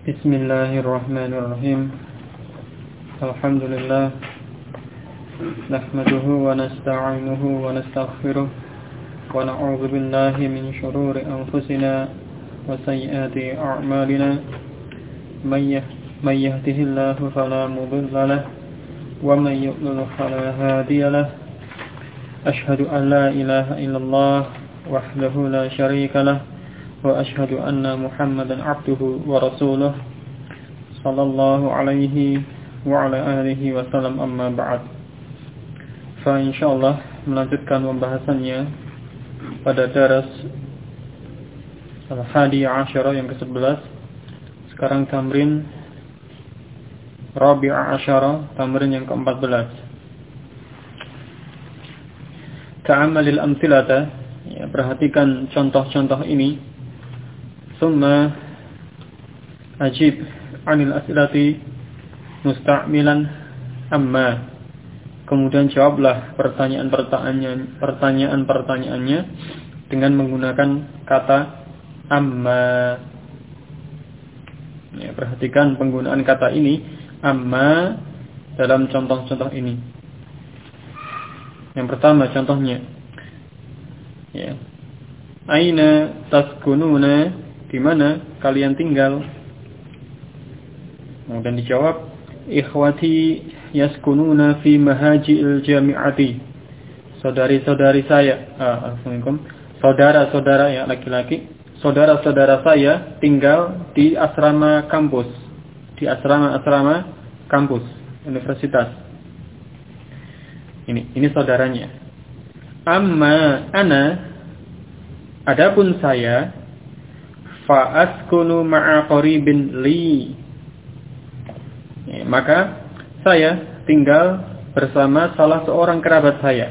Bismillahirrahmanirrahim. Alhamdulillah. Nahmaduhu wa nasta'inuhu wa nastaghfiruh. Wa na'udzu billahi min shururi anfusina wa sayyiati a'malina. May yahdihillahu fala mudilla lahu wa may yudlil fala hadiya lahu. Ashhadu an la ilaha illallah wahdahu la syarika lahu wa ashhadu anna Muhammadan abduhu wa rasuluh sallallahu alaihi wa ala alihi wa sallam, amma ba'd. Fa insyaallah melanjutkan pembahasannya pada daras al-hadi asyara yang ke-11. Sekarang tamrin rabi'a asyara, tamrin yang ke-14. Ta'ammalil amthilata, ya, perhatikan contoh-contoh ini. Summa ajib anil as'ilati musta'milan amma. Kemudian jawablah pertanyaan-pertanyaannya dengan menggunakan kata amma. Ya, perhatikan penggunaan kata ini amma dalam contoh-contoh ini. Yang pertama contohnya, ya, aina taskununa, di mana kalian tinggal? Kemudian dijawab, ikhwati yaskununa fi mahajil jami'ati. Saudari-saudari saya, assalamualaikum, saudara-saudara ya laki-laki, saudara-saudara saya tinggal di asrama kampus, di asrama kampus universitas. Ini saudaranya. Amma ana, adapun saya, fa'askunu ma'a qaribin li, ya, maka saya tinggal bersama salah seorang kerabat saya.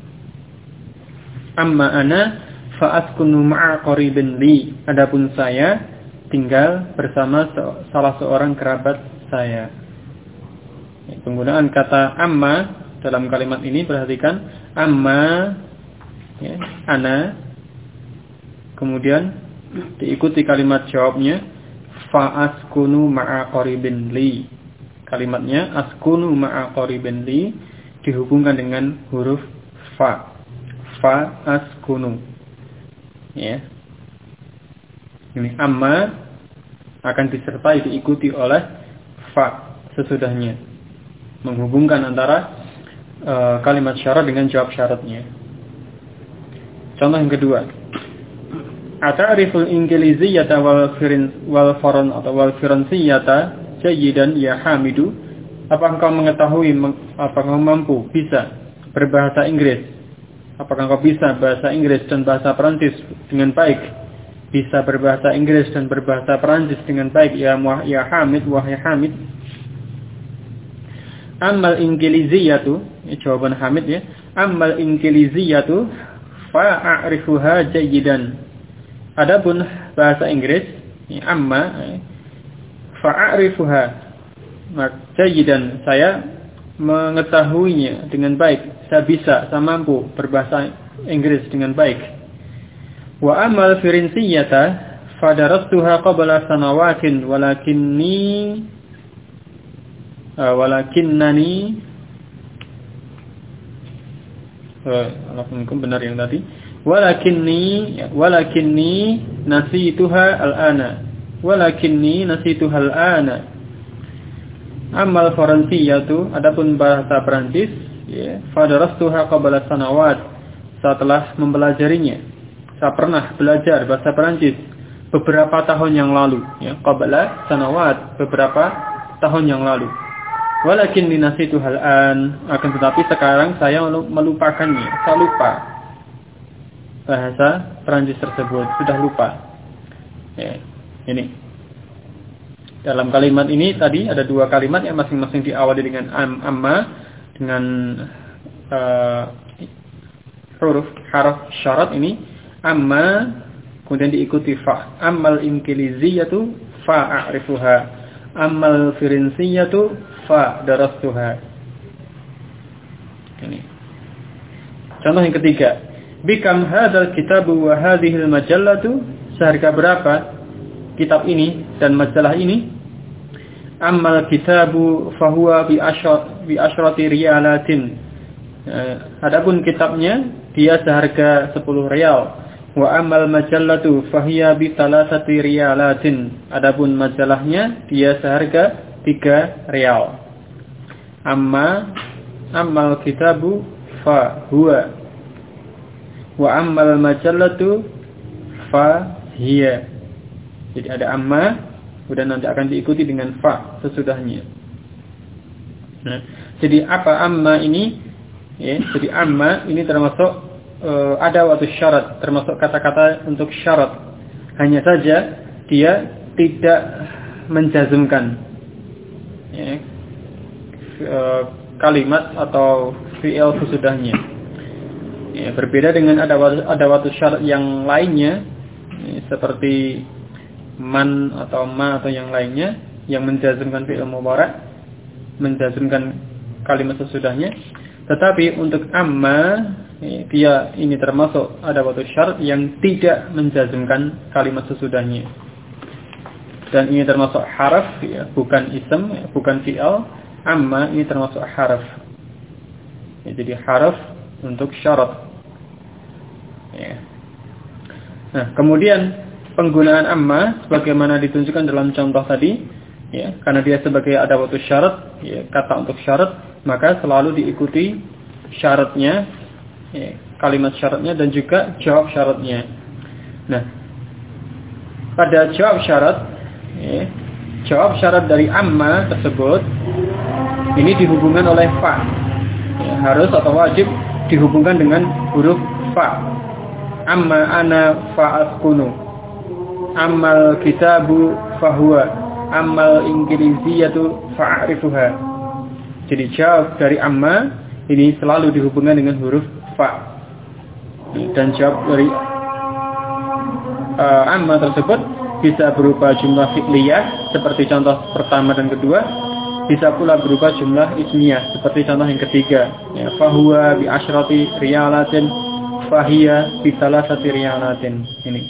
Amma ana fa'askunu ma'a qaribin li, adapun saya tinggal bersama salah seorang kerabat saya. Ya, penggunaan kata amma dalam kalimat ini, perhatikan, amma, ya, ana, kemudian diikuti kalimat jawabnya fa'askunu ma'a qaribin li. Kalimatnya askunu ma'a qaribin li dihubungkan dengan huruf fa. Fa'askunu. Ya. Ini amma akan disertai diikuti oleh fa sesudahnya, menghubungkan antara kalimat syarat dengan jawab syaratnya. Contoh yang kedua, Ata'riful ingiliziyyata wal firansiyata jayyidan ya Hamidu. Apakah engkau mengetahui, apakah engkau mampu bisa berbahasa Inggris? Apakah engkau bisa bahasa Inggris dan bahasa Perancis dengan baik? Bisa berbahasa Inggris dan berbahasa Perancis dengan baik ya Hamid, wahai Hamid. Ammal ingiliziyyatu, jawaban Hamid ya. Ammal ingiliziyyatu fa'arifuha jayyidan. Adapun bahasa Inggris, amma, fa'arifuha, jayyidan, saya mengetahuinya dengan baik. Saya bisa, saya mampu berbahasa Inggris dengan baik. Wa amal firinsiyata fadarastuha qabla sanawatin walakinnani alhamdulillah benar yang tadi. Walakinni nasituha al-ana. Walakinni nasituha al-ana. Amal faransiyatu, adapun bahasa Perancis, ya, fadarastuha qabla sanawat, setelah mempelajarinya. Saya pernah belajar bahasa Perancis beberapa tahun yang lalu, ya, qabla sanawat, beberapa tahun yang lalu. Walakinni nasituha al-an, akan tetapi sekarang saya melupakannya, saya lupa bahasa Perancis tersebut, sudah lupa. Ya, ini. Dalam kalimat ini tadi ada dua kalimat yang masing-masing diawali dengan amma, dengan harf syarat ini amma, kemudian diikuti fa. Ammal ingiliziyatu fa a'rifuha. Ammal firinsiyatu fa darastuha. Ini. Contoh yang ketiga. Bikam hadzal kitabu wa hadhil majallatu, seharga berapa kitab ini dan majalah ini? ammal kitabu fahuwa bi asyrati riyalatin. Adapun kitabnya dia seharga 10 rial. Wa ammal majallatu fahiya bi 3 riyalatin. Adapun majalahnya dia seharga 3 rial. Ammal kitabu fahuwa wa ammal majallatu fahiya. Jadi ada amma, kemudian nanti akan diikuti dengan fa sesudahnya. Nah, jadi apa amma ini? Ya, jadi amma ini termasuk ada waktu syarat, termasuk kata-kata untuk syarat. Hanya saja dia tidak menjazmkan ya, kalimat atau fi'il sesudahnya. Ya, berbeda dengan ada waktu syarat yang lainnya ya, seperti man atau ma atau yang lainnya yang menjazmkan fi'il mudhari', menjazmkan kalimat sesudahnya. Tetapi untuk amma dia ini termasuk ada waktu syarat yang tidak menjazmkan kalimat sesudahnya. Dan ini termasuk haraf ya, bukan ism, bukan fi'il. Amma ini termasuk haraf. Ya, jadi haraf untuk syarat. Ya. Nah, kemudian penggunaan amma sebagaimana ditunjukkan dalam contoh tadi, ya, karena dia sebagai ada waktu syarat, ya, kata untuk syarat, maka selalu diikuti syaratnya, ya, kalimat syaratnya dan juga jawab syaratnya. Nah, pada jawab syarat, ya, jawab syarat dari amma tersebut ini dihubungkan oleh fa, ya, harus atau wajib dihubungkan dengan huruf fa. Amma ana fa'askunu, ammal kitabu fahuwa, ammal ingkiriziyatu fa'arifuha. Jadi jawab dari amma ini selalu dihubungkan dengan huruf fa. Dan jawab dari amma tersebut bisa berupa jumlah fi'liyah seperti contoh pertama dan kedua, bisa pula berupa jumlah ismiyah seperti contoh yang ketiga. Ya, fahuwa bi asyrati riyalatin, fahiya bi 3 riyalatin.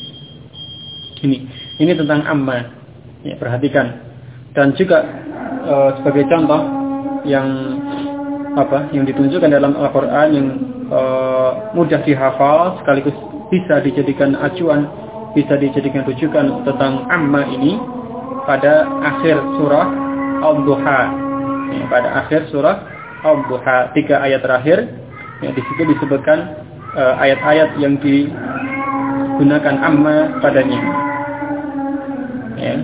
Ini tentang amma. Ya, perhatikan. Dan juga sebagai contoh yang ditunjukkan dalam Al-Quran yang mudah dihafal sekaligus bisa dijadikan acuan, bisa dijadikan rujukan tentang amma ini pada akhir surah Al-Duha. Ya, pada akhir surah Al-Duha 3 ayat terakhir, ya, di situ disebutkan ayat-ayat yang digunakan amma padanya. Ya.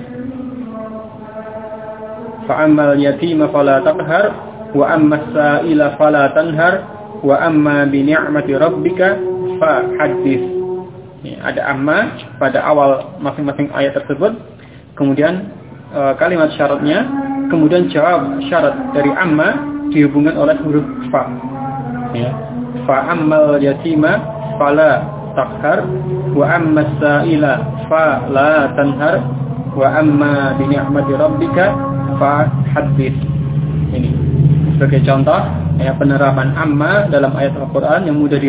Fa'ammal yatima fala taqhar wa ammas sa'ila fala tanhar wa amma bi ni'mati rabbika fa hadits. Ada amma pada awal masing-masing ayat tersebut, kemudian kalimat syaratnya, kemudian jawab syarat dari amma dihubungkan oleh huruf fa. Ya. Fa'ammal yatima fala taqhar wa ammas sa'ila fala tanhar wa amma bi ni'mati rabbika hadits. Ini sebagai contoh ya, penerapan amma dalam ayat Al-Quran yang mudah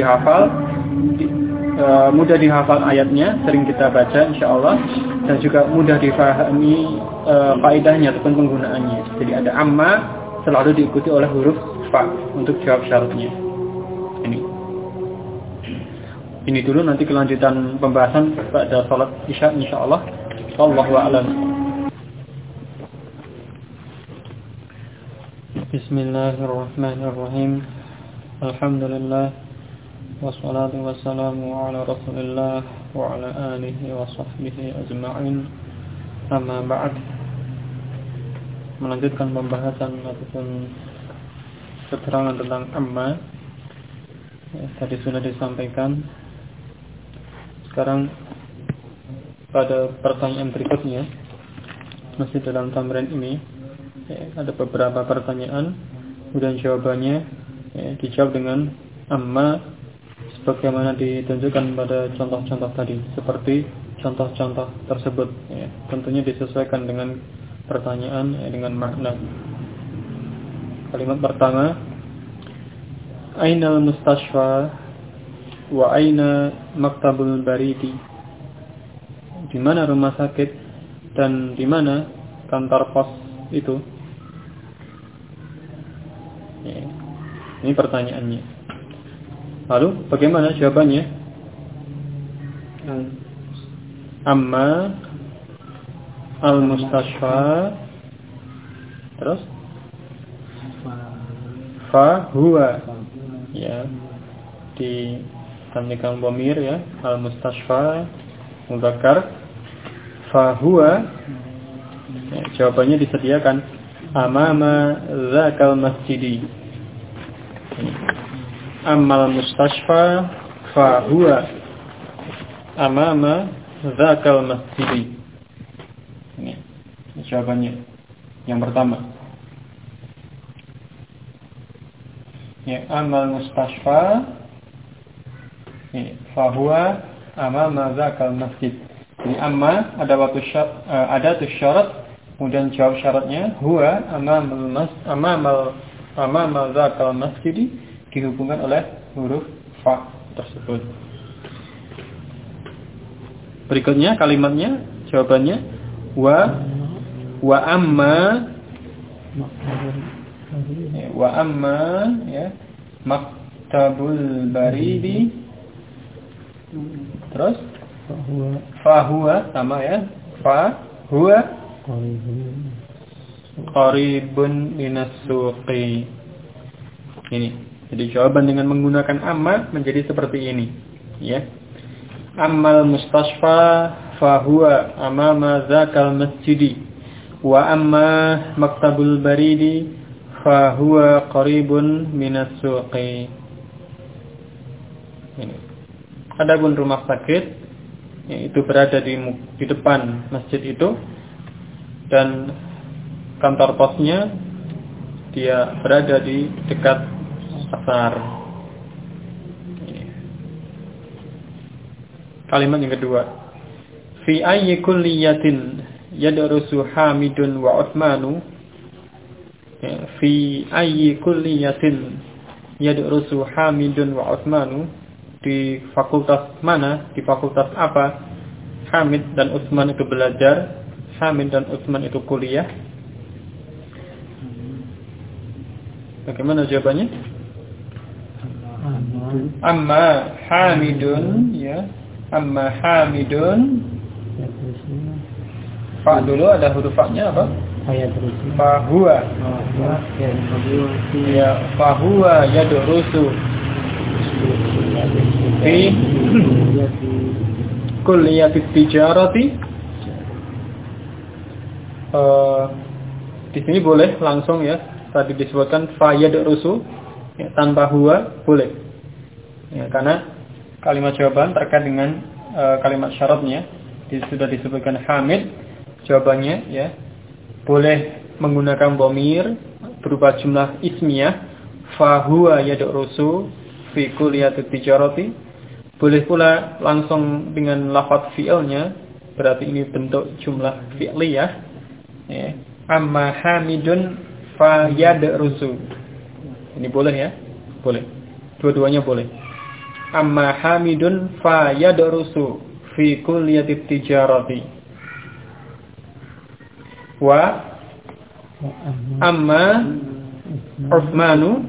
dihafal ayatnya, sering kita baca insyaallah, dan juga mudah difahami faedahnya ataupun penggunaannya. Jadi ada amma selalu diikuti oleh huruf fa untuk jawab syaratnya. Ini dulu, nanti kelanjutan pembahasan pada salat Isya insyaallah. Wallahu a'lam. Bismillahirrahmanirrahim. Alhamdulillah wassalatu wassalamu ala Rasulillah wa ala alihi wa sahbihi ajma'in. Amma ba'd. Melanjutkan pembahasan ataupun keterangan tentang amma. Ya, tadi sudah disampaikan. Sekarang pada pertanyaan berikutnya, masih dalam tamrin ini, ya, ada beberapa pertanyaan, kemudian jawabannya ya, dijawab dengan amma sebagaimana ditunjukkan pada contoh-contoh tadi, seperti contoh-contoh tersebut ya, tentunya disesuaikan dengan pertanyaan ya, dengan makna. Kalimat pertama, Ainal mustashfa wa aina maktabul baridi. Di mana rumah sakit dan di mana kantor pos itu? Ya. Ini pertanyaannya. Lalu bagaimana jawabannya? Amma al-mustashfa, terus fa huwa, ya, di tamnikan dhamir ya, al-mustashfa mudzakkar, fa huwa, ya, jawabannya disediakan amama dzakal masjidi. Amal mustashfa fa huwa amama dzakal masjidi. Ini jawabannya yang pertama. Ya, amal mustashfa fa huwa amama dzakal masjid. Ini amma ada waktu ada tu syarat, kemudian jawab syaratnya huwa amamal dzakal masjid, dihubungkan oleh huruf fa tersebut. Berikutnya kalimatnya, jawabannya wa amma ya maktabul baridi, terus fa huwa sama ya, fa huwa qaribun minas suqi. Ini jadi jawaban dengan menggunakan amma menjadi seperti ini ya. Ammal mustashfa fa huwa amama dzakal masjidi wa amma maktabul baridi fa huwa qaribun minas suqi. Ini. Adapun rumah sakit yaitu berada di depan masjid itu, dan kantor posnya dia berada di dekat pasar. Kalimat yang kedua, fi ayyi kulliyatin yadrusu Hamidun wa Utsmanu. Fi ayyi kulliyatin yadrusu Hamidun wa Utsmanu, di fakultas mana, di fakultas apa Hamid dan Utsman itu belajar. Hamid dan Utsman itu kuliah. Bagaimana jawabannya? Amma Hamidun, ya. Amma Hamidun. Fa dulu ada huruf fa-nya apa? Fa huwa. Ya, fa huwa yadrusu fi kulliyati tijarati. Di sini boleh langsung ya. Tadi disebutkan fa yadrusu ya, tanpa huwa boleh. Ya, karena kalimat jawaban terkait dengan kalimat syaratnya sudah disebutkan Hamid, jawabannya ya boleh menggunakan dhamir berupa jumlah ismiyah fa huwa yadrusu fi kulliyati tijarati. Boleh pula langsung dengan lafaz fi'ilnya, berarti ini bentuk jumlah fi'liyah ya. Amma Hamidun fa yadrusu. Ini boleh ya? Boleh. Dua-duanya boleh. Amma Hamidun fa yadrusu fi kulliyati tijarati. Wa amma Utsmanu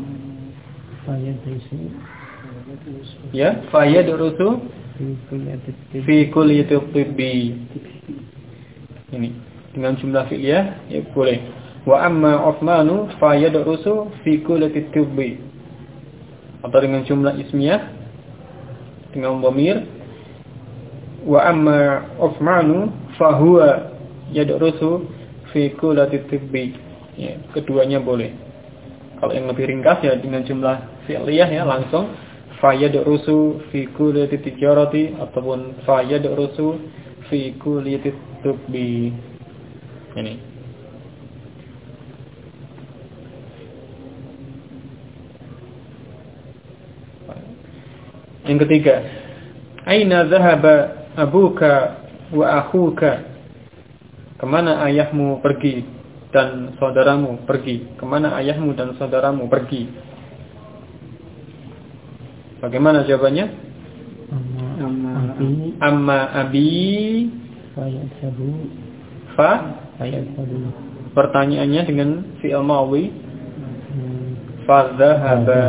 ya fa yadrusu fi kulliyati tibbi. Ini dengan jumlah fi'liyah ya boleh. Wa amma Utsmanu fa yadrusu fi kulliyati tibbi. Atau dengan jumlah ismiyah dengan dhamir wa amma Utsmanu fa huwa yadrusu fi kulliyati tibbi. Ya, keduanya boleh. Kalau yang lebih ringkas ya dengan jumlah fi'liyah ya langsung fa yadrusu fi kulliyati tijarati ataupun fa yadrusu fi kulliyati tibbi. Ini. Yang ketiga, aina dhahaba abuka wa akhuka? Kemana ayahmu pergi dan saudaramu pergi? Kemana ayahmu dan saudaramu pergi? Bagaimana jawabannya? Amma abi fa pertanyaannya dengan fi'il madhi fadhahaba.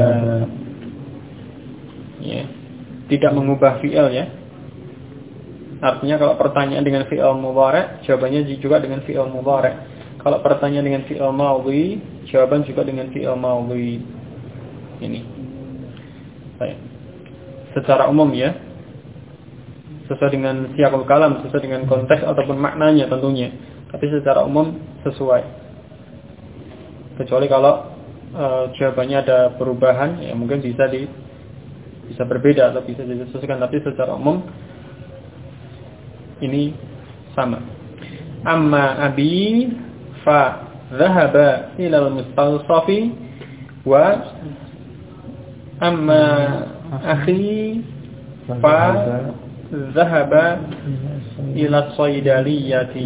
Ya, tidak mengubah fi'il ya. Artinya kalau pertanyaan dengan fi'il mudhari', jawabannya juga dengan fi'il mudhari'. Kalau pertanyaan dengan fi'il madhi, jawaban juga dengan fi'il madhi. Ini. Baik. Secara umum ya, sesuai dengan siyaqul kalam, sesuai dengan konteks ataupun maknanya tentunya. Tapi secara umum sesuai. Kecuali kalau jawabannya ada perubahan, ya mungkin bisa berbeda atau bisa disesuaikan. Tapi secara umum ini sama. Amma abi fa dhahaba ila al-mustalsafi wa amma akhi fa dhahaba ila as-saydaliyati.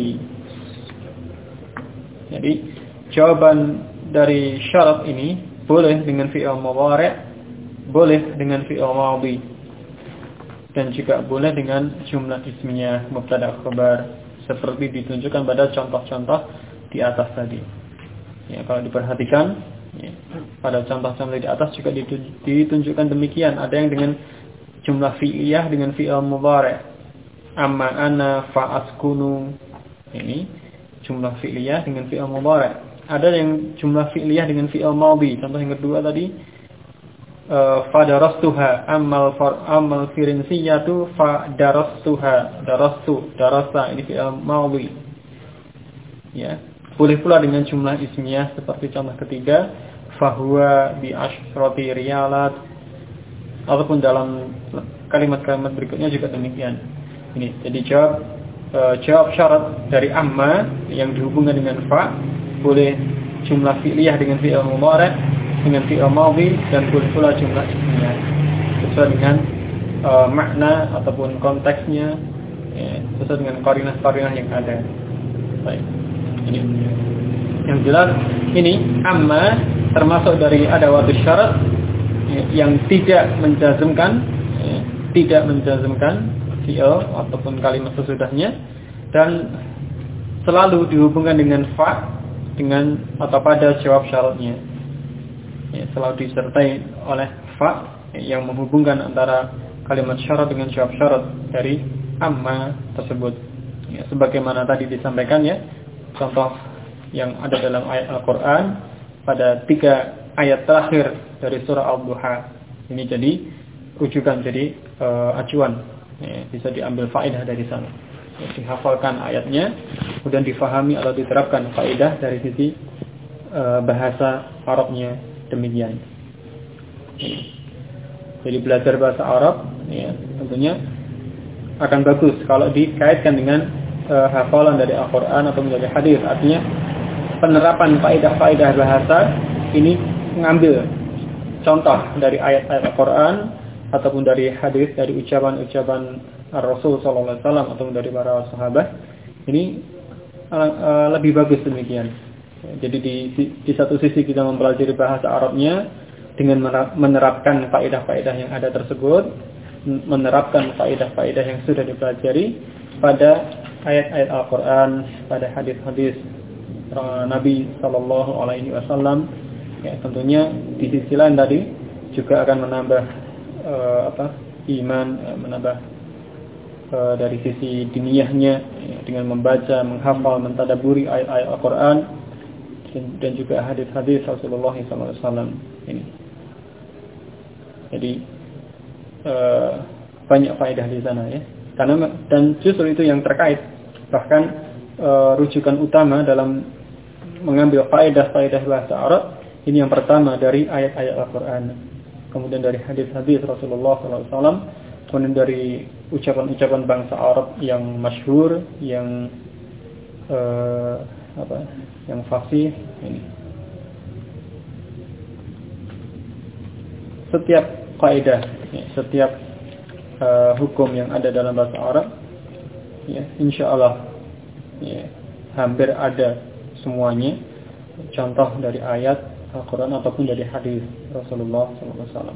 Jadi jawaban dari syarat ini boleh dengan fi'il mudhari', boleh dengan fi'il madhi, dan juga boleh dengan jumlah ismiyah mubtada khabar seperti ditunjukkan pada contoh-contoh di atas tadi. Ya, kalau diperhatikan ya, pada contoh-contoh di atas juga ditunjukkan demikian. Ada yang dengan jumlah fi'liyah dengan fi'il mudhari'. Amma ana fa askunu. Ini jumlah fi'liyah dengan fi'il mudhari'. Ada yang jumlah fi'liyah dengan fi'il madhi. Contoh yang kedua tadi fadarastuha amal firinsiyatu fadarastuha darasa ini fi'il madhi. Ya, boleh pula dengan jumlah ismiyah seperti contoh ketiga fahuwa bi asyrati riyalat, ataupun dalam kalimat-kalimat berikutnya juga demikian. Ini jadi jawab syarat dari amma yang dihubungkan dengan fa, boleh jumlah fi'liyah dengan fi'il mudhari', dengan fi'il madhi, dan boleh pula jumlah ismiyah sesuai dengan makna ataupun konteksnya ya, sesuai dengan qarinah-qarinah yang ada. Baik. Ini yang jelas ini amma termasuk dari adawatus syarat yang tidak menjazmkan fi'il ataupun kalimat sesudahnya, dan selalu dihubungkan dengan fa dengan atau pada jawab syaratnya. Ya, selalu disertai oleh fa yang menghubungkan antara kalimat syarat dengan jawab syarat dari amma tersebut. Ya, sebagaimana tadi disampaikan ya, contoh yang ada dalam ayat Al-Quran pada 3 ayat terakhir dari surah Al-Duha. Ini jadi rujukan, jadi acuan. Ya, bisa diambil faedah dari sana. Ya, dihafalkan ayatnya, kemudian difahami atau diterapkan faedah dari sisi bahasa Arabnya demikian. Ya. Jadi belajar bahasa Arab, ya, tentunya akan bagus kalau dikaitkan dengan hafalan dari Al-Quran atau dari hadis. Artinya penerapan faedah-faedah bahasa ini mengambil contoh dari ayat-ayat Al-Quran ataupun dari hadis, dari ucapan-ucapan Rasul sallallahu alaihi wasallam ataupun dari para sahabat. Ini lebih bagus demikian. Jadi di satu sisi kita mempelajari bahasa Arabnya dengan menerapkan faedah-faedah yang ada tersebut, menerapkan faedah-faedah yang sudah dipelajari pada ayat-ayat Al-Quran, pada hadis-hadis Nabi sallallahu alaihi wasallam. Ya, tentunya di sisi lain tadi juga akan menambah iman, menambah dari sisi diniyahnya ya, dengan membaca, menghafal, mentadaburi ayat-ayat Al-Quran dan juga hadis-hadis Rasulullah SAW ini. Jadi banyak faedah di sana ya. Karena dan justru itu yang terkait, bahkan rujukan utama dalam mengambil faedah-faedah bahasa Arab ini yang pertama dari ayat-ayat Al-Quran, kemudian dari hadis-hadis Rasulullah SAW, kemudian dari ucapan-ucapan bangsa Arab yang masyhur, yang yang fasih ini. Setiap kaidah, ya, setiap hukum yang ada dalam bahasa Arab, ya, insyaallah, ya, hampir ada semuanya contoh dari ayat Al-Quran ataupun dari hadis Rasulullah SAW.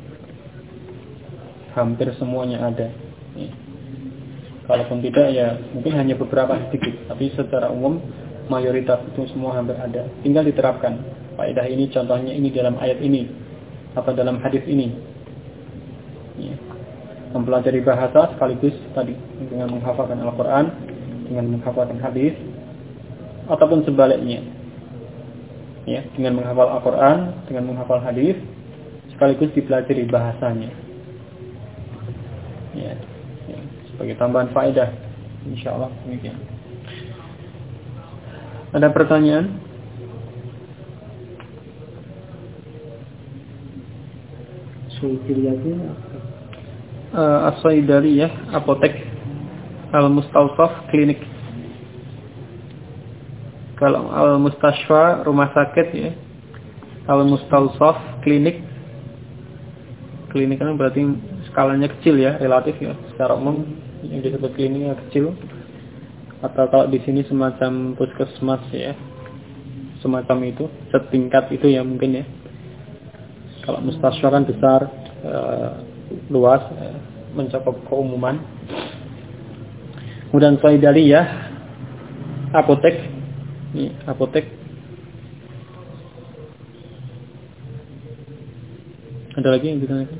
Hampir semuanya ada. Ya. Kalaupun tidak ya mungkin hanya beberapa sedikit, tapi secara umum mayoritas itu semua hampir ada. Tinggal diterapkan. Faedah ini contohnya ini dalam ayat ini atau dalam hadis ini. Ya. Mempelajari bahasa sekaligus tadi dengan menghafalkan Al-Quran, dengan menghafalkan hadis, ataupun sebaliknya. Ya, dengan menghafal Al-Quran, dengan menghafal hadis, sekaligus dipelajari bahasanya. Ya, sebagai tambahan faedah, insyaallah demikian. Ada pertanyaan? As-Saidariyah, apotek, Al-Mustawsaf, klinik. Kalau Al-Mustashfa, rumah sakit ya. Al-Mustawsaf, klinik. Klinik kan berarti skalanya kecil ya, relatif ya. Secara umum yang disebut kliniknya kecil. Atau kalau di sini semacam puskesmas ya. Semacam itu, setingkat itu ya mungkin ya. Kalau Mustashfa kan besar, luas, mencakup keumuman. Kemudian Saidariyah, apotek. Ini apotek. Ada lagi yang ditanyakan?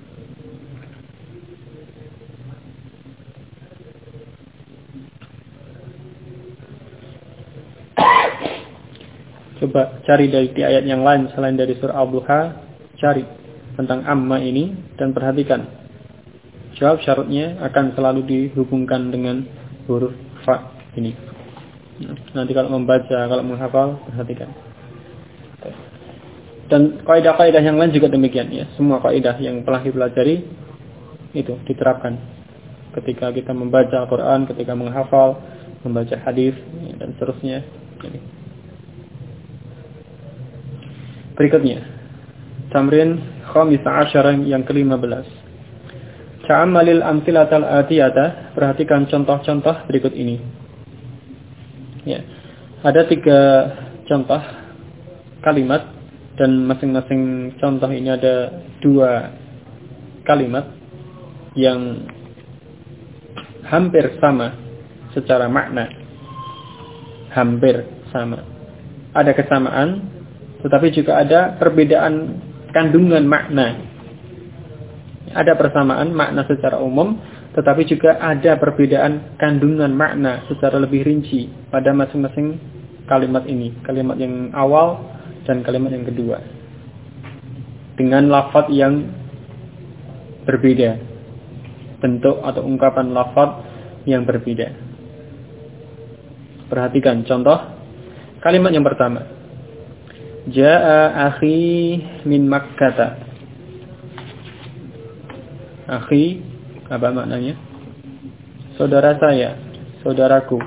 Coba cari dari ayat yang lain selain dari surah Al-Duha, cari tentang amma ini dan perhatikan. Jawab syaratnya akan selalu dihubungkan dengan huruf fa ini. Nanti kalau membaca, kalau menghafal, perhatikan. Dan kaidah-kaidah yang lain juga demikian ya. Semua kaidah yang telah dipelajari itu diterapkan ketika kita membaca Al-Quran, ketika menghafal, membaca hadis dan seterusnya. Berikutnya, tamrin khamisah asyara yang ke-15. Ta'ammalil amsilatal atiyata, perhatikan contoh-contoh berikut ini. Ya. Ada 3 contoh kalimat dan masing-masing contoh ini ada 2 kalimat yang hampir sama secara makna. Hampir sama. Ada kesamaan, tetapi juga ada perbedaan kandungan makna. Ada persamaan makna secara umum, tetapi juga ada perbedaan kandungan makna secara lebih rinci pada masing-masing kalimat ini. Kalimat yang awal dan kalimat yang kedua. Dengan lafaz yang berbeda. Bentuk atau ungkapan lafaz yang berbeda. Perhatikan contoh kalimat yang pertama. Ja'a akhi min Makkah. Akhi, apa maknanya? Saudara saya, saudaraku.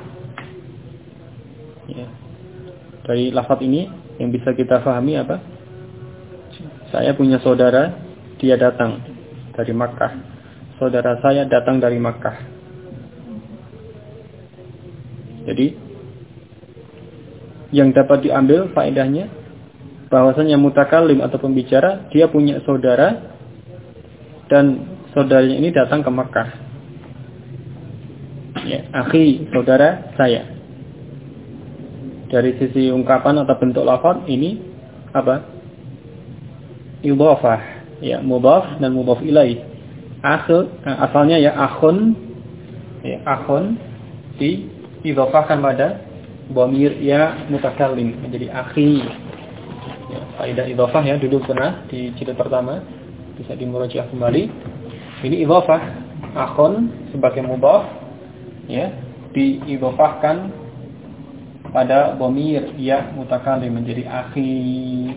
Ya. Dari lafaz ini yang bisa kita pahami apa? Saya punya saudara, dia datang dari Makkah. Saudara saya datang dari Makkah. Jadi yang dapat diambil faedahnya bahwasanya mutakallim atau pembicara dia punya saudara dan saudaranya ini datang ke Makkah. Ya, akhi, saudara saya. Dari sisi ungkapan atau bentuk lafaz ini apa? Idhafah, ya, mudhaf dan mudhaf ilaih. Asalnya ya akhun, ya, akhun diidhafahkan pada dhamir ya mutakallim menjadi akhi. Ya, faedah idhafah ya dulu pernah di jilid pertama, bisa dimurajaah kembali. Ini idhafah akhun sebagai mudhaf ya diidhafahkan pada dhamir ya mutakallim menjadi akhi.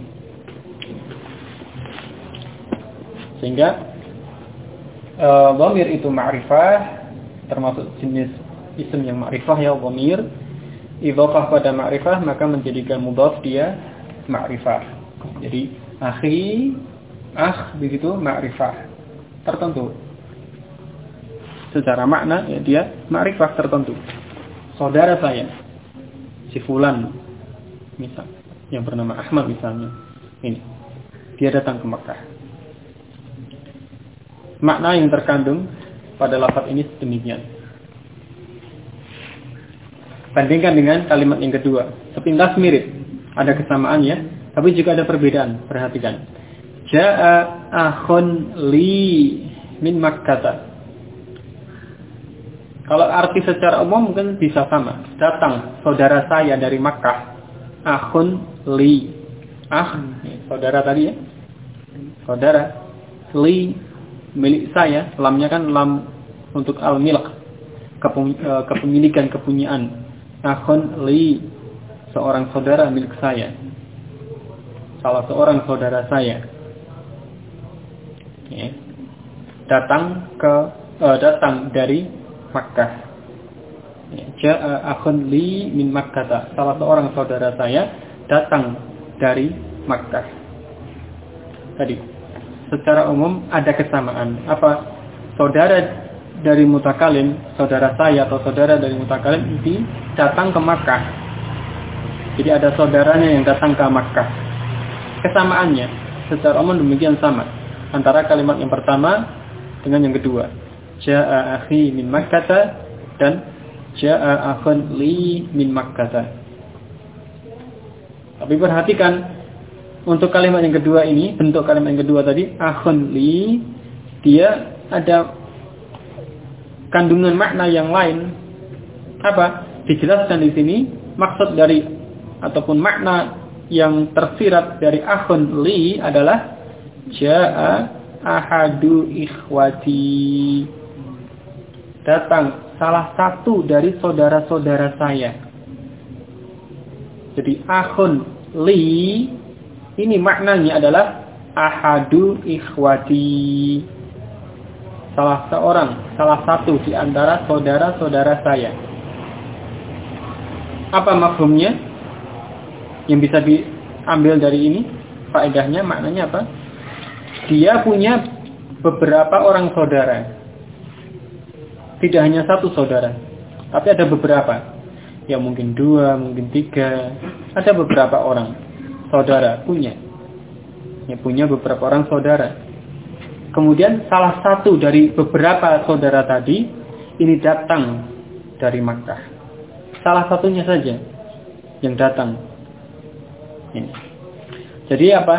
Sehingga dhamir itu ma'rifah termasuk jenis isim yang ma'rifah ya dhamir idhafah pada ma'rifah maka menjadikan mudhaf dia ma'rifah. Jadi akhi, begitu ma'rifah tertentu. Secara makna ya dia ma'rifah tertentu. Saudara saya si fulan misal yang bernama Ahmad misalnya. Ini. Dia datang ke Makkah. Makna yang terkandung pada lafaz ini demikian. Bandingkan dengan kalimat yang kedua. Sepintas mirip. Ada kesamaan ya. Tapi juga ada perbedaan. Perhatikan. Ja'a akhun li min Makkah. Kalau arti secara umum mungkin bisa sama. Datang saudara saya dari Makkah. Akhun li. Saudara tadi ya. Saudara. Li. Milik saya. Lamnya kan lam untuk al-milk. Kepemilikan, kepunyaan. Akhun li. Seorang saudara milik saya. Salah seorang saudara saya. Ya. Datang dari Makkah. Ja'a akhun li min Makkah. Salah seorang saudara saya datang dari Makkah. Tadi secara umum ada kesamaan. Apa? Saudara dari mutakalim, saudara saya atau saudara dari mutakalim ini datang ke Makkah. Jadi ada saudaranya yang datang ke Makkah. Kesamaannya secara umum demikian sama antara kalimat yang pertama dengan yang kedua. Ja'a akhi min Makkah dan ja'a akhun li min Makkah. Tapi perhatikan untuk kalimat yang kedua ini, bentuk kalimat yang kedua tadi, akhun li, dia ada kandungan makna yang lain. Apa? Dijelaskan di sini maksud dari ataupun makna yang tersirat dari akhun li adalah ja'a ahadu ikhwati. Datang salah satu dari saudara-saudara saya. Jadi akhun li ini maknanya adalah ahadu ikhwati. Salah satu di antara saudara-saudara saya. Apa mafhumnya? Yang bisa diambil dari ini, faedahnya, maknanya apa? Dia punya beberapa orang saudara. Tidak hanya satu saudara, tapi ada beberapa. Ya mungkin 2, mungkin 3. Ada beberapa orang saudara punya. Ya punya beberapa orang saudara. Kemudian salah satu dari beberapa saudara tadi ini datang dari Makkah. Salah satunya saja yang datang. Ini. Jadi apa?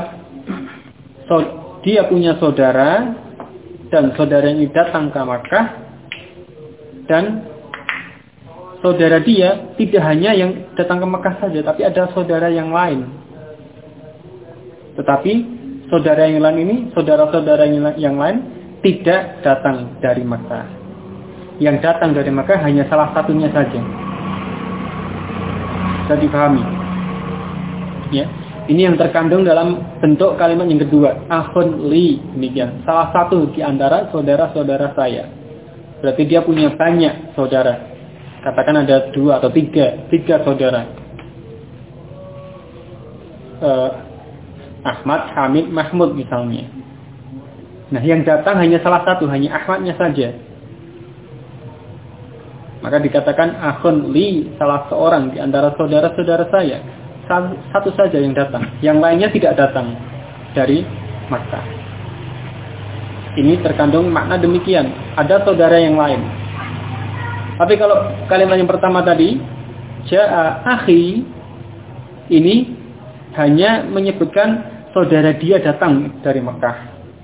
Dia punya saudara dan saudara ini datang ke Makkah. Dan saudara dia tidak hanya yang datang ke Mekah saja, tapi ada saudara yang lain. Tetapi saudara yang lain ini, saudara-saudara yang lain tidak datang dari Mekah. Yang datang dari Mekah hanya salah satunya saja. Bisa dipahami? Ya, ini yang terkandung dalam bentuk kalimat yang kedua, akhun li, demikian. Salah satu di antara saudara-saudara saya. Berarti dia punya banyak saudara. Katakan ada 2 atau 3 saudara. Ahmad, Hamid, Mahmud misalnya. Nah, yang datang hanya salah satu, hanya Ahmadnya saja. Maka dikatakan akhun li, salah seorang di antara saudara-saudara saya. Satu saja yang datang. Yang lainnya tidak datang dari Makkah. Ini terkandung makna demikian. Ada saudara yang lain. Tapi kalau kalimat yang pertama tadi, ja'a akhi, ini hanya menyebutkan saudara dia datang dari Mekah.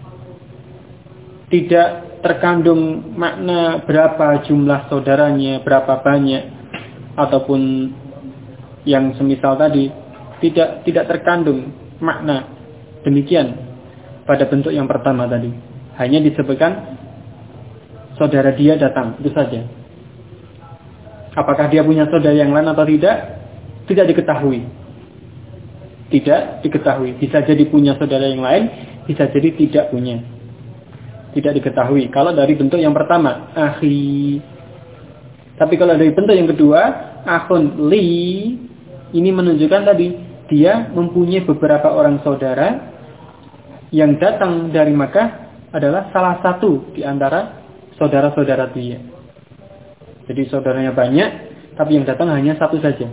Tidak terkandung makna berapa jumlah saudaranya, berapa banyak, ataupun yang semisal tadi. Tidak terkandung makna demikian pada bentuk yang pertama tadi. Hanya disebutkan saudara dia datang, itu saja. Apakah dia punya saudara yang lain atau tidak? Tidak diketahui. Tidak diketahui. Bisa jadi punya saudara yang lain, bisa jadi tidak punya. Tidak diketahui. Kalau dari bentuk yang pertama, akhi. Tapi kalau dari bentuk yang kedua, akhun li, ini menunjukkan tadi dia mempunyai beberapa orang saudara yang datang dari Makkah adalah salah satu di antara saudara-saudara dia. Jadi saudaranya banyak, tapi yang datang hanya satu saja.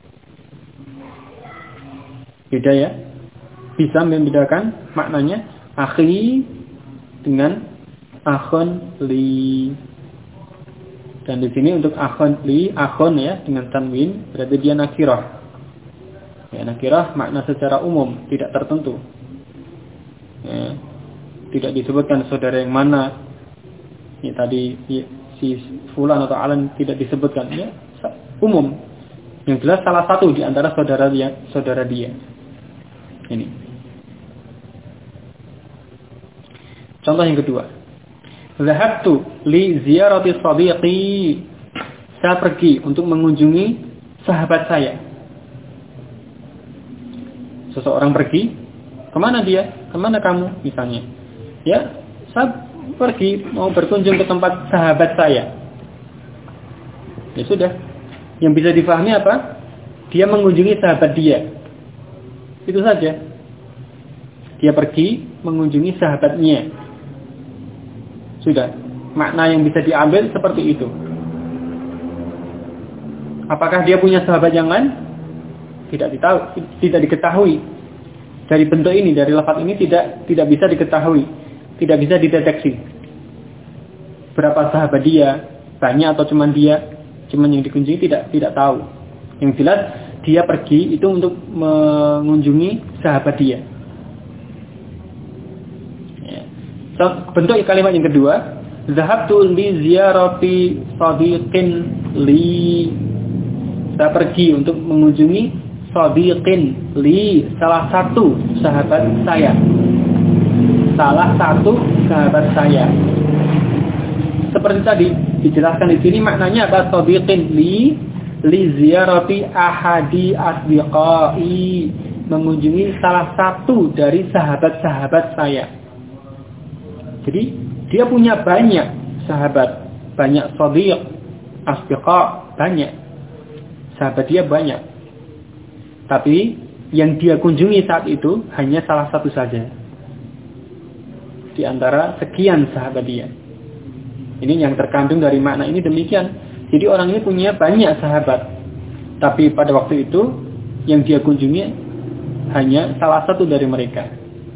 Beda ya? Bisa membedakan maknanya akhi dengan akhun li. Dan di sini untuk akhun ya dengan tanwin berarti dia nakirah. Ya, nakirah makna secara umum, tidak tertentu. Ya, tidak disebutkan saudara yang mana. Ya, tadi si fulan atau alan tidak disebutkan, ya, umum. Yang jelas salah satu di antara saudara dia. Ini. Contoh yang kedua. Zahabtu li ziyarati sadiqi. Saya pergi untuk mengunjungi sahabat saya. Seseorang pergi, kemana dia? Kemana kamu misalnya? Ya, saya pergi mau berkunjung ke tempat sahabat saya. Ya sudah. Yang bisa difahami apa? Dia mengunjungi sahabat dia. Itu saja. Dia pergi mengunjungi sahabatnya. Sudah, makna yang bisa diambil seperti itu. Apakah dia punya sahabat yang lain? Tidak diketahui. Dari bentuk ini, dari lafaz ini tidak bisa diketahui, tidak bisa dideteksi. Berapa sahabat dia, banyak atau cuman yang dikunjungi tidak tahu. Yang jelas dia pergi itu untuk mengunjungi sahabat dia. Bentuk kalimat yang kedua, zahabtu li ziyarati sadiqin li. Saya pergi untuk mengunjungi sadiqin li, salah satu sahabat saya. Salah satu sahabat saya. Seperti tadi dijelaskan di sini maknanya apa? Sadiqin li ziyarati ahadi asdiqai, mengunjungi salah satu dari sahabat-sahabat saya. Jadi dia punya banyak sahabat, banyak sadiq, asdiqa, banyak. Sahabat dia banyak. Tapi yang dia kunjungi saat itu hanya salah satu saja. Di antara sekian sahabat dia. Ini yang terkandung dari makna ini demikian. Jadi orang ini punya banyak sahabat. Tapi pada waktu itu yang dia kunjungi hanya salah satu dari mereka.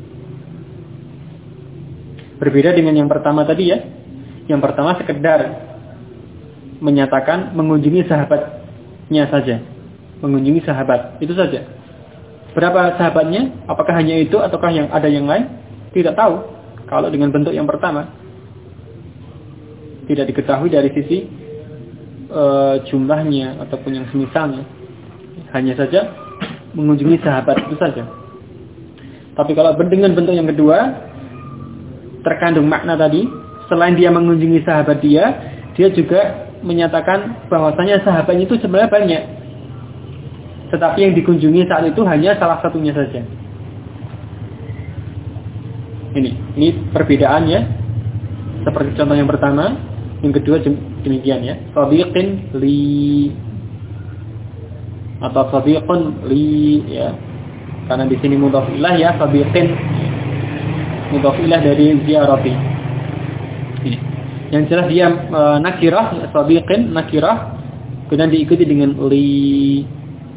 Berbeda dengan yang pertama tadi ya. Yang pertama sekedar menyatakan mengunjungi sahabatnya saja. Mengunjungi sahabat, itu saja. Berapa sahabatnya? Apakah hanya itu ataukah ada yang lain? Tidak tahu. Kalau dengan bentuk yang pertama. Tidak diketahui dari sisi jumlahnya ataupun yang semisalnya. Hanya saja mengunjungi sahabat, itu saja. Tapi kalau dengan bentuk yang kedua, terkandung makna tadi, selain dia mengunjungi sahabat dia juga menyatakan bahwasanya sahabatnya itu sebenarnya banyak. Tetapi yang dikunjungi saat itu hanya salah satunya saja. Ini perbedaannya. Seperti contoh yang pertama, yang kedua demikian ya. Sadiqin li atau sadiqun li ya. Karena di sini mudhaf ilah ya, sadiqin mudhaf ilah dari ziyarati. Ini. Yang jelas dia nakirah, sadiqin nakirah, kemudian diikuti dengan li.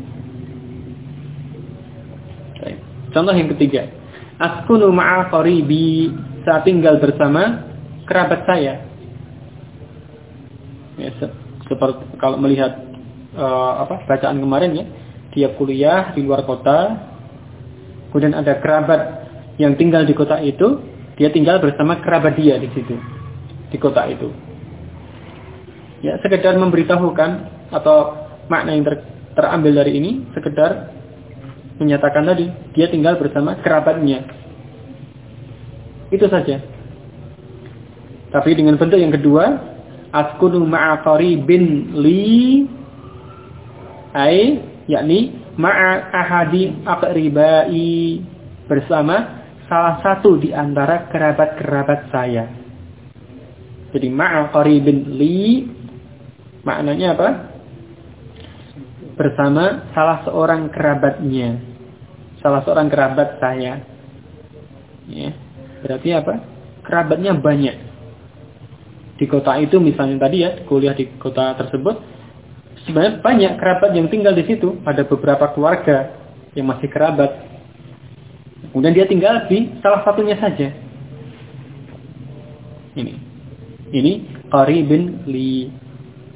Contoh yang ketiga, askunu ma'a qaribi, saya tinggal bersama kerabat saya. Ya, seperti kalau melihat bacaan kemarin ya, dia kuliah di luar kota, kemudian ada kerabat yang tinggal di kota itu, dia tinggal bersama kerabat dia di situ, di kota itu. Ya, sekedar memberitahukan atau makna yang terambil dari ini, sekedar menyatakan tadi dia tinggal bersama kerabatnya. Itu saja. Tapi dengan bentuk yang kedua, askunu ma'a qaribin li, yakni ma'a ahadi aqribai, bersama salah satu di antara kerabat-kerabat saya. Jadi ma'a qaribin li maknanya apa? Bersama salah seorang kerabatnya. Salah seorang kerabat saya. Ya. Berarti apa? Kerabatnya banyak. Di kota itu misalnya tadi ya, kuliah di kota tersebut, sebenarnya banyak kerabat yang tinggal di situ. Ada beberapa keluarga yang masih kerabat. Kemudian dia tinggal di salah satunya saja. Ini qaribin li.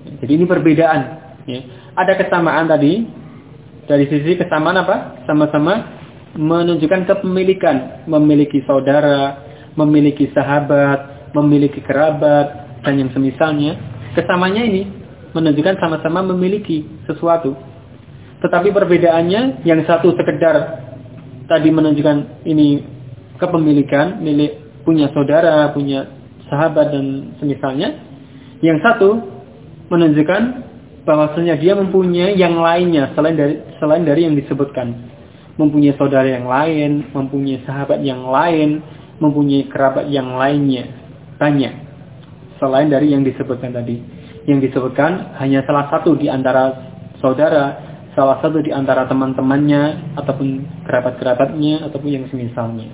Jadi ini perbedaan. Ya. Ada kesamaan tadi. Dari sisi kesamaan apa? Sama-sama menunjukkan kepemilikan. Memiliki saudara, memiliki sahabat, memiliki kerabat, dan yang semisalnya. Kesamanya ini menunjukkan sama-sama memiliki sesuatu. Tetapi perbedaannya, yang satu sekedar tadi menunjukkan ini kepemilikan, milik punya saudara, punya sahabat, dan semisalnya. Yang satu menunjukkan bahwasanya dia mempunyai yang lainnya selain dari yang disebutkan. Mempunyai saudara yang lain, mempunyai sahabat yang lain, mempunyai kerabat yang lainnya. Banyak. Selain dari yang disebutkan tadi. Yang disebutkan hanya salah satu di antara saudara, salah satu di antara teman-temannya, ataupun kerabat-kerabatnya, ataupun yang semisalnya.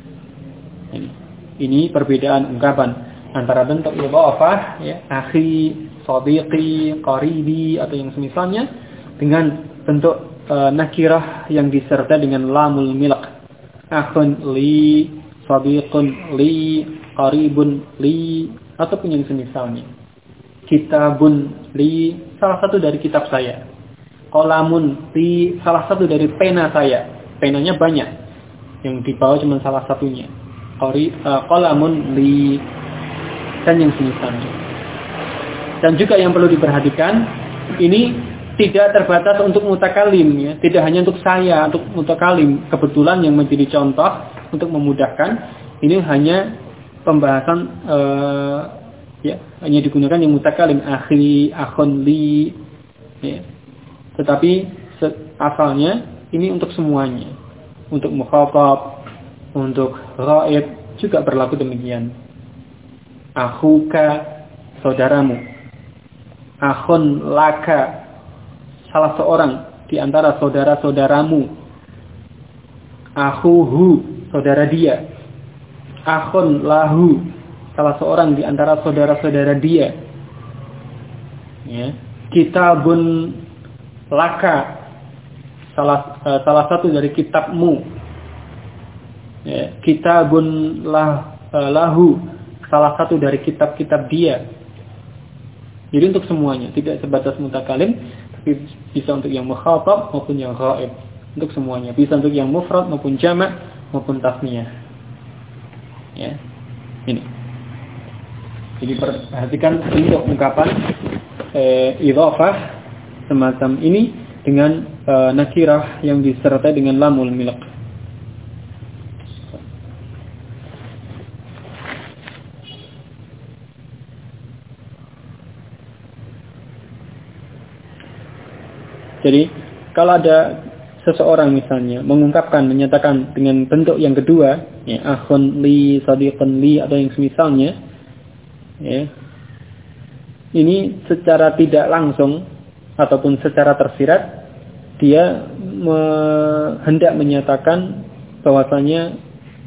Ini perbedaan ungkapan antara bentuk idhafah, ya, akhi, sadiqi, qaribi, atau yang semisalnya, dengan bentuk nakirah yang disertai dengan lamul milq. Akhun li, sadiqun li, qaribun li, ataupun yang semisalnya. Kitabun li, salah satu dari kitab saya. Qalamun li, salah satu dari pena saya. Penanya banyak, yang dibawa cuma salah satunya. Qalamun li, dan yang semisalnya. Dan juga yang perlu diperhatikan, ini tidak terbatas untuk mutakalim, ya. Tidak hanya untuk saya, untuk mutakalim. Kebetulan yang menjadi contoh untuk memudahkan, ini hanya pembahasan ya, hanya digunakan yang mutakalim, akhi, akhun li, ya. Tetapi asalnya ini untuk semuanya. Untuk mukhatab, untuk ghaib juga berlaku demikian. Akhuka, saudaramu. Akhun laka, salah seorang di antara saudara-saudaramu. Akhuhu, saudara dia. Akhun lahu, salah seorang di antara saudara-saudara dia. Ya. Kitabun laka, salah satu dari kitabmu. Ya. Kitabun lahu, salah satu dari kitab-kitab dia. Jadi untuk semuanya, tidak sebatas mutakalim, tapi bisa untuk yang mukhatab maupun yang ghaib. Untuk semuanya, bisa untuk yang mufrad maupun jamak maupun tasniyah. Ya. Ini. Jadi perhatikan bentuk ungkapan idhafah semacam ini dengan nakirah yang disertai dengan lamul milq. Jadi, kalau ada seseorang misalnya mengungkapkan, menyatakan dengan bentuk yang kedua, ya, akhun li, sadiqun li, atau yang semisalnya, ya, ini secara tidak langsung ataupun secara tersirat, dia hendak menyatakan bahwasanya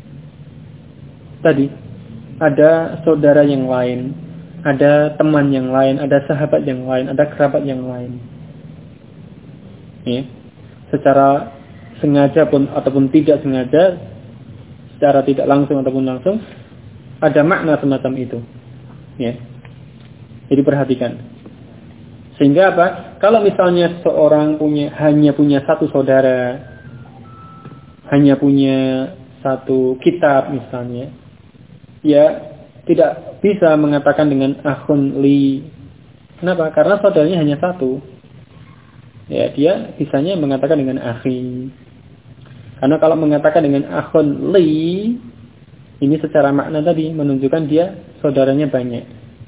tadi ada saudara yang lain, ada teman yang lain, ada sahabat yang lain, ada kerabat yang lain. Ya, secara sengaja pun ataupun tidak sengaja, secara tidak langsung ataupun langsung, ada makna semacam itu. Ya. Jadi perhatikan. Sehingga apa? Kalau misalnya seorang hanya punya satu saudara, hanya punya satu kitab misalnya, ya tidak bisa mengatakan dengan akhun li. Kenapa? Karena saudaranya hanya satu. Ya, dia bisanya mengatakan dengan akhi. Karena kalau mengatakan dengan akhun li, ini secara makna tadi menunjukkan dia saudaranya banyak.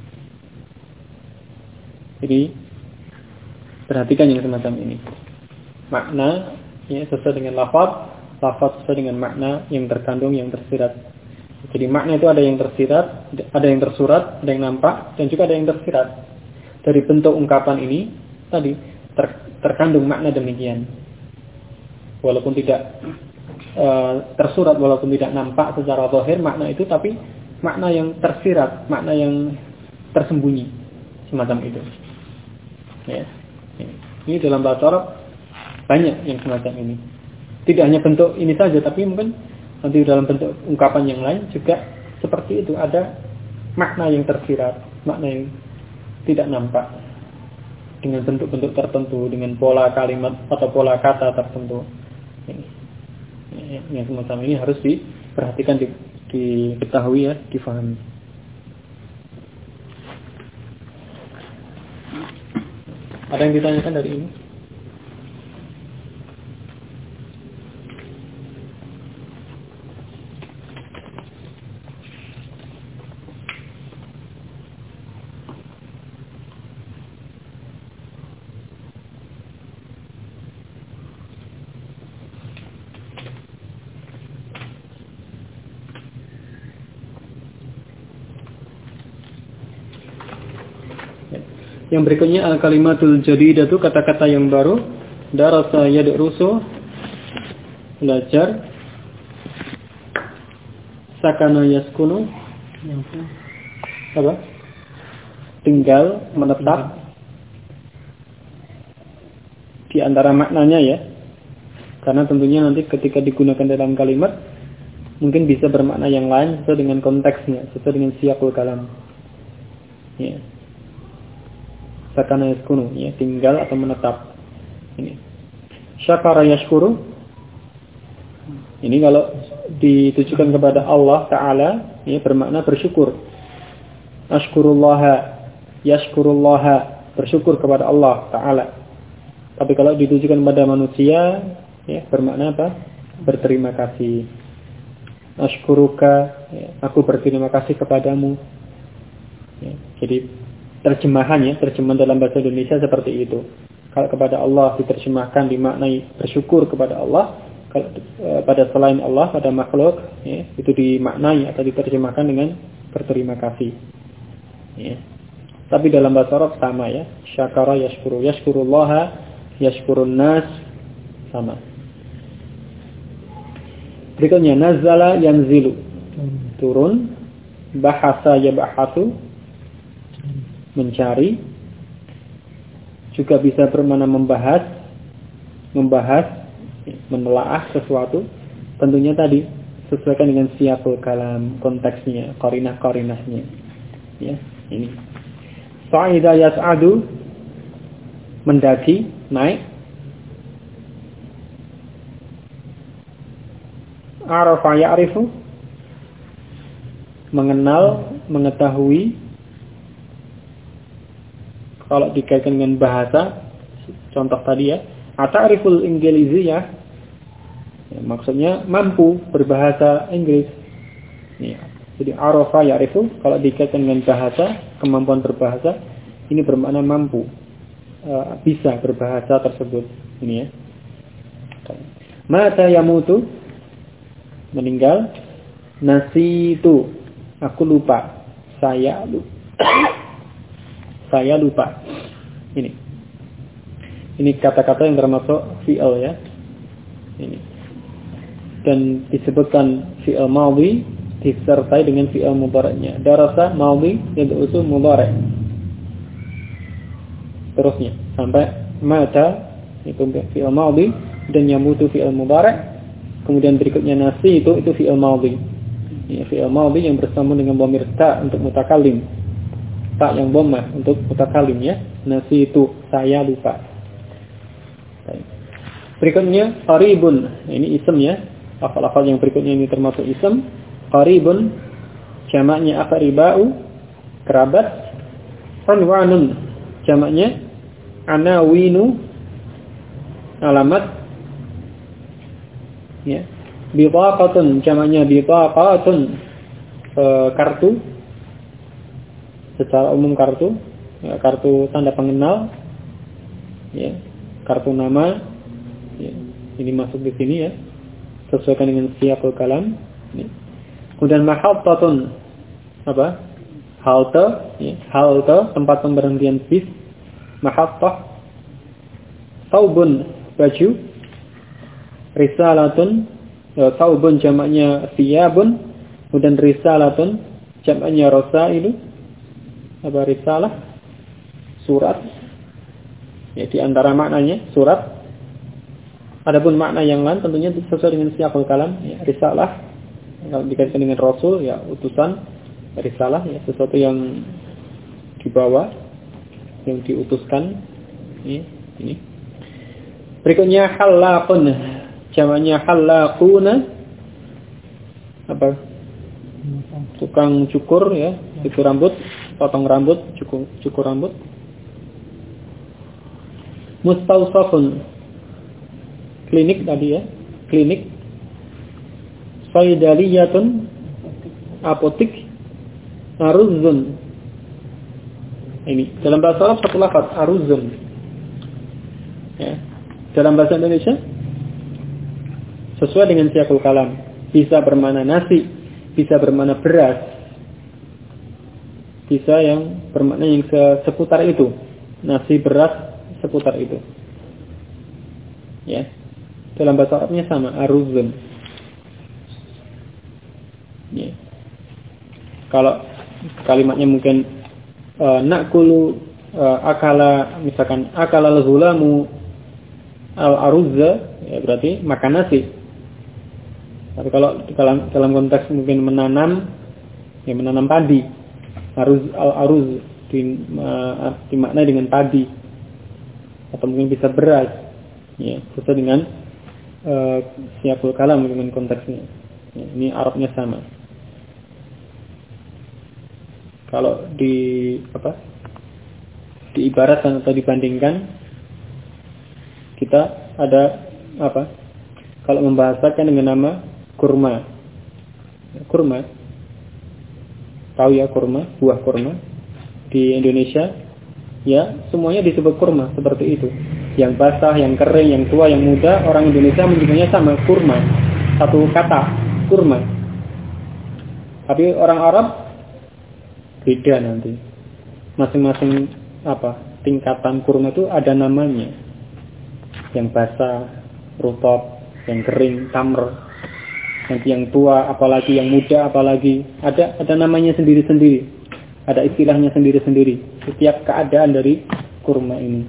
Jadi perhatikan yang semacam ini. Makna ya sesuai dengan lafaz sesuai dengan makna yang terkandung, yang tersirat. Jadi makna itu ada yang tersirat, ada yang tersurat, ada yang nampak, dan juga ada yang tersirat. Dari bentuk ungkapan ini tadi terkandung makna demikian. Walaupun tidak tersurat, walaupun tidak nampak secara zahir makna itu, tapi makna yang tersirat, makna yang tersembunyi semacam itu. Ya. Ini dalam bahasa Arab banyak yang semacam ini. Tidak hanya bentuk ini saja, tapi mungkin nanti dalam bentuk ungkapan yang lain juga seperti itu, ada makna yang tersirat, makna yang tidak nampak. dengan bentuk-bentuk tertentu, dengan pola kalimat atau pola kata tertentu. Yang semacam ini harus diperhatikan, diketahui ya, difahami. Ada yang ditanyakan dari ini? Yang berikutnya al-kalimatul jadidatu, kata-kata yang baru. Darasa yadrusu, belajar. Sakana yaskunu, apa? Tinggal, menetap. Di antara maknanya ya. Karena tentunya nanti ketika digunakan dalam kalimat mungkin bisa bermakna yang lain sesuai dengan konteksnya, sesuai dengan siyaqul kalam. Ya. Sakana yaskunu, ya, tinggal atau menetap. Ini. Syakara yashkuru. Ini kalau ditujukan kepada Allah Ta'ala, ya, bermakna bersyukur. Ashkurullaha, yashkurullaha, bersyukur kepada Allah Ta'ala. Tapi kalau ditujukan kepada manusia, ya, bermakna apa? Berterima kasih. Ashkuruka, ya, aku berterima kasih kepadamu. Ya, jadi terjemahan dalam bahasa Indonesia seperti itu. Kalau kepada Allah diterjemahkan dimaknai bersyukur kepada Allah, kalau pada selain Allah, pada makhluk, ya, itu dimaknai atau diterjemahkan dengan berterima kasih. Ya. Tapi dalam bahasa Arab sama ya, syakara yashkuru, yashkurullaha, yashkurun nas, sama. Berikutnya nazala yanzilu, turun, bahasa yabahatu, mencari, juga bisa bermakna membahas, menelaah sesuatu. Tentunya tadi sesuaikan dengan siyaqul kalam, konteksnya, qarinah-qarinahnya. Ya, ini. Sa'ida yas'adu, mendaki, naik. Arafa ya'rifu, mengenal, mengetahui. Kalau dikaitkan dengan bahasa, contoh tadi ya, ata'riful Inggrisiyah, ya, maksudnya mampu berbahasa Inggris. Ya, jadi arafa ya'rifu, kalau dikaitkan dengan bahasa, kemampuan berbahasa, ini bermakna mampu, bisa berbahasa tersebut. Ini ya. Mata yamutu, meninggal. Nasitu, aku lupa. Saya lupa. Ini kata-kata yang termasuk fi'il ya. Ini. Dan disebutkan fi'il madhi disertai dengan fi'il mudhari'nya. Darasa madhi yad'usu mudhari'. Terusnya sampai mata itu fi'il madhi dan yamutu fi'il mudhari'. Kemudian berikutnya nasi itu fi'il madhi. Ya, fi'il madhi yang bersambung dengan dhamir ta untuk mutakallim. Tak yang dhammah untuk mutakalim ya. Nasi itu saya lupa. Berikutnya qaribun. Ini ism ya. Lafal-lafal yang berikutnya ini termasuk ism. Qaribun jamaknya aqriba'u, kerabat. Unwanun jamaknya anawinu, alamat. Ya. Bitaqatun jamaknya bitaqatun, kartu. Secara umum kartu, ya, kartu tanda pengenal, ya, kartu nama, ya, ini masuk di sini ya, sesuaikan dengan siyaqul kalam. Ya. Kemudian mahaltatun, apa? Halte, ya, halte tempat pemberhentian bis, mahaltah. Saubun baju, risalatun, ya, saubun jamaknya thiyabun, kemudian risalatun jamaknya rasailu. Apa risalah? Surat. Ya, di antara maknanya surat. Adapun makna yang lain tentunya sesuai dengan siyaqul kalam. Ya, risalah kalau dikaitkan dengan rasul ya utusan. Risalah ya sesuatu yang dibawa, yang diutuskan. Ini. Berikutnya halaqun. Jamaknya halaquna. Apa? Tukang cukur ya, cukur rambut, potong rambut, cukur rambut. Mustawsafun. Klinik tadi ya, klinik. Saidaliyatun, apotik. Aruzun. Ini dalam bahasa Arab satu lafaz, aruzun. Ya. Dalam bahasa Indonesia sesuai dengan siyaqul kalam, bisa bermakna nasi, bisa bermakna beras, bisa yang bermakna yang seputar itu, nasi, beras, seputar itu. Ya, dalam bahasa Arabnya sama, aruzun. Ya. Kalau kalimatnya mungkin nakulu akala, misalkan akala al-ghulamu al-aruzza, ya berarti makan nasi. Tapi kalau dalam konteks mungkin menanam, ya menanam padi. Al-aruz dimaknai dengan padi. Atau mungkin bisa beras. Ya, sesuai dengan siyaqul kalam dengan konteksnya. Ya, ini Arabnya sama. Kalau diibaratkan atau dibandingkan, kita ada kalau membahasakan dengan nama kurma. Kurma. Tahu ya kurma, buah kurma. Di Indonesia ya semuanya disebut kurma seperti itu. Yang basah, yang kering, yang tua, yang muda, orang Indonesia menyebutnya sama kurma. Satu kata, kurma. Tapi orang Arab beda nanti. Masing-masing tingkatan kurma itu ada namanya. Yang basah, rutop, yang kering, tamr. Nanti yang tua, apalagi yang muda, apalagi ada namanya sendiri-sendiri. Ada istilahnya sendiri-sendiri. Setiap keadaan dari kurma ini.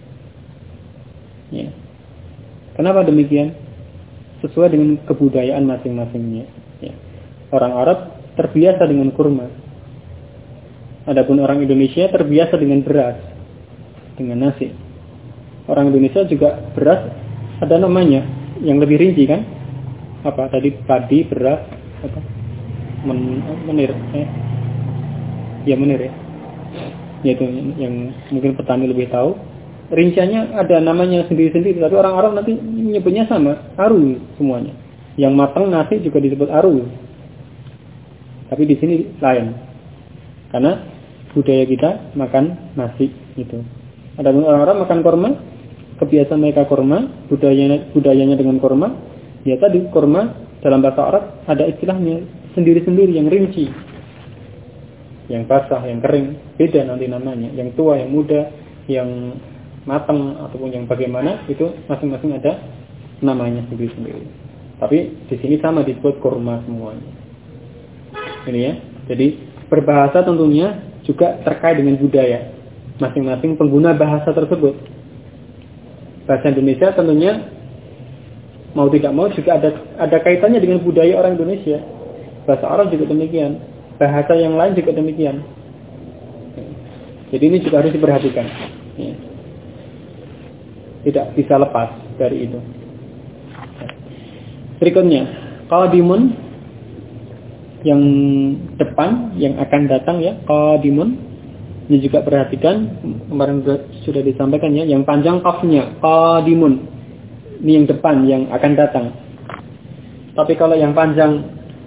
Ya. Kenapa demikian? Sesuai dengan kebudayaan masing-masingnya. Ya. Orang Arab terbiasa dengan kurma. Adapun orang Indonesia terbiasa dengan beras, dengan nasi. Orang Indonesia juga beras ada namanya yang lebih rinci kan? Apa tadi padi, beras, menir, ya menir ya. Yaitu yang mungkin petani lebih tahu. Rinciannya ada namanya sendiri-sendiri, tapi orang Arab nanti menyebutnya sama, aru semuanya. Yang matang nasi juga disebut aru. Tapi di sini lain. Karena budaya kita makan nasi gitu. Ada orang Arab makan kurma, kebiasaan mereka kurma, budayanya dengan kurma. Ya tadi kurma dalam bahasa Arab ada istilahnya sendiri-sendiri yang rinci. Yang basah, yang kering, beda nanti namanya. Yang tua, yang muda, yang matang ataupun yang bagaimana itu masing-masing ada namanya sendiri-sendiri. Tapi di sini sama disebut kurma semuanya. Ini ya. Jadi berbahasa tentunya juga terkait dengan budaya masing-masing pengguna bahasa tersebut. Bahasa Indonesia tentunya mau tidak mau juga ada kaitannya dengan budaya orang Indonesia. Bahasa Arab juga demikian. Bahasa yang lain juga demikian. Jadi ini juga harus diperhatikan. Ya. Tidak bisa lepas dari itu. Berikutnya, qadimun, yang depan, yang akan datang ya, qadimun. Ini juga perhatikan, kemarin sudah disampaikan ya, yang panjang qafnya, qadimun. Ini yang depan, yang akan datang. Tapi kalau yang panjang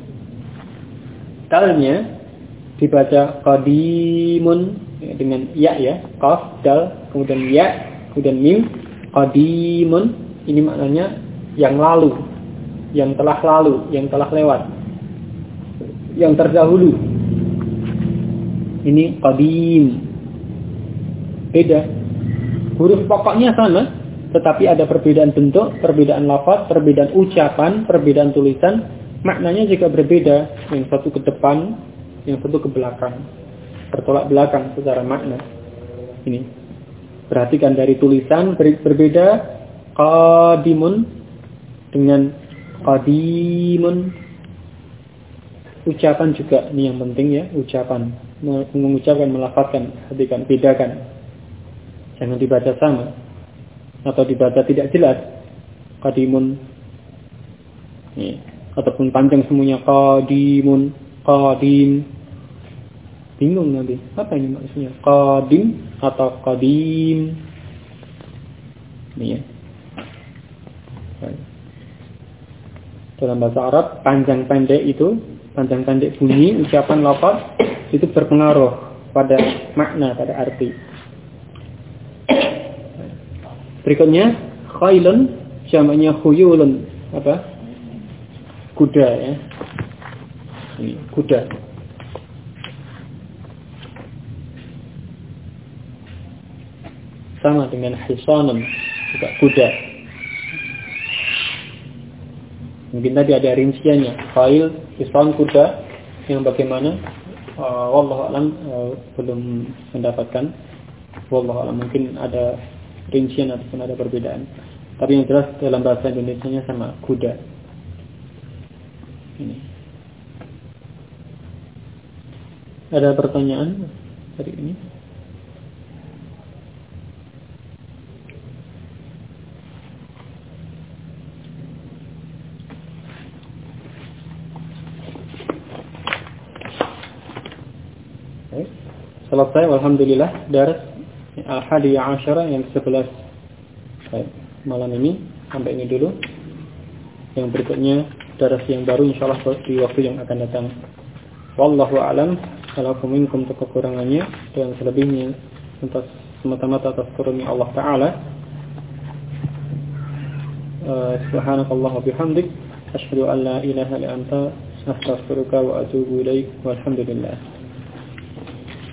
dalnya dibaca qadimun ya, dengan ya ya, qaf, dal, kemudian ya, kemudian mim. Qadimun ini maknanya yang lalu, yang telah lalu, yang telah lewat, yang terdahulu. Ini qadim. Beda. Huruf pokoknya sama, tetapi ada perbedaan bentuk, perbedaan lafaz, perbedaan ucapan, perbedaan tulisan. Maknanya juga berbeda. Yang satu ke depan, yang satu ke belakang. Bertolak belakang secara makna. Ini. Perhatikan dari tulisan berbeda. Qadimun dengan qadimun. Ucapan juga. Ini yang penting ya. Ucapan. Mengucapkan, melafazkan. Perhatikan, bedakan. Jangan dibaca sama. atau dibaca tidak jelas, qadimun, ataupun panjang semuanya qadimun, qadim, bingung nanti apa ini maksudnya, qadim atau qadim, ini ya. Dalam bahasa Arab panjang pendek bunyi ucapan lafaz itu berpengaruh pada makna, pada arti. Berikutnya khailun, jamaknya khuyulun, apa? Kuda ya. Ini kuda. Sama dengan hisanun, juga kuda. Mungkin tadi ada rinciannya. Khail, hisan, kuda. Yang bagaimana? Wallahu a'lam, belum mendapatkan. Wallahu a'lam, mungkin ada rincian ataupun ada perbedaan. Tapi yang jelas dalam bahasa Indonesianya sama, kuda. Ini. Ada pertanyaan hari ini? Selesai, alhamdulillah, daras al-hadi asyara yang 11. Baik, malam ini sampai ini dulu. Yang berikutnya daras yang baru insyaallah di waktu yang akan datang. Wallahu a'lam. Kalau minkum kekurangannya dan selebihnya semata-mata atas karunia Allah Taala. Subhanakallah wa bihamdik, asyhadu an la ilaha illa anta, astaghfiruka wa atubu ilaik. Walhamdulillah.